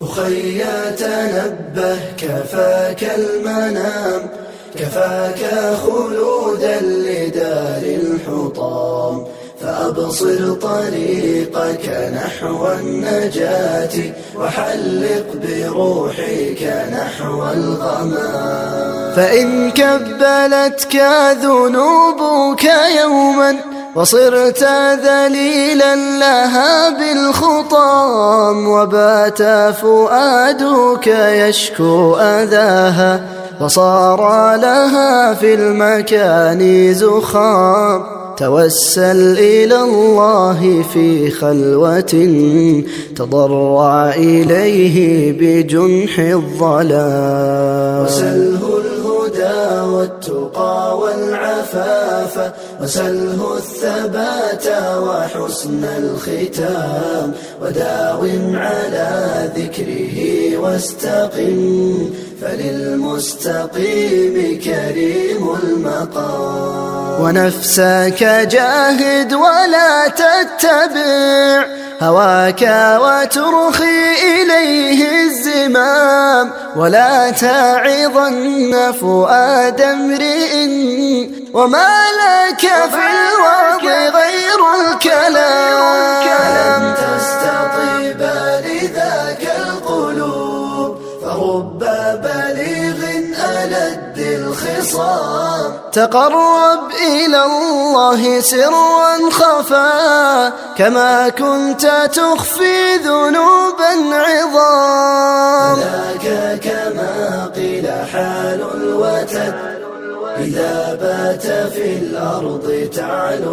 أخي تنبه كفاك المنام، كفاك خلودا لدار الحطام، فأبصر طريقك نحو النجاة، وحلق بروحك نحو الغمام. فإن كبلتك ذنوبك يوما وصرت ذليلا لها بالخطام، وبات فؤادك يشكو أذاها وصار لها في المكان زخام، توسل إلى الله في خلوة تضرع إليه بجنح الظلام، وسله الهدى والتقى والعفاف، وسله الثبات وحسن الختام، وداوم على ذكره واستقم، فللمستقيم كريم المقام. ونفسك جاهد ولا تتبع هواك وترخي إليه الزمام، ولا تعظن فؤاد امرئ وما لك في الوضع غير الكلام. لن تستطيب لذاك القلوب، فرب بليغ ألد الخصام، تقرب إلى الله سرا خفا، كما كنت تخفي ذنوبا عظام. ذاك كما قيل حال الوتد، إذا بات في الأرض تعلو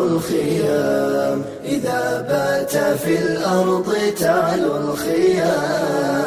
الخيام، إذا بات في الأرض تعلو الخيام.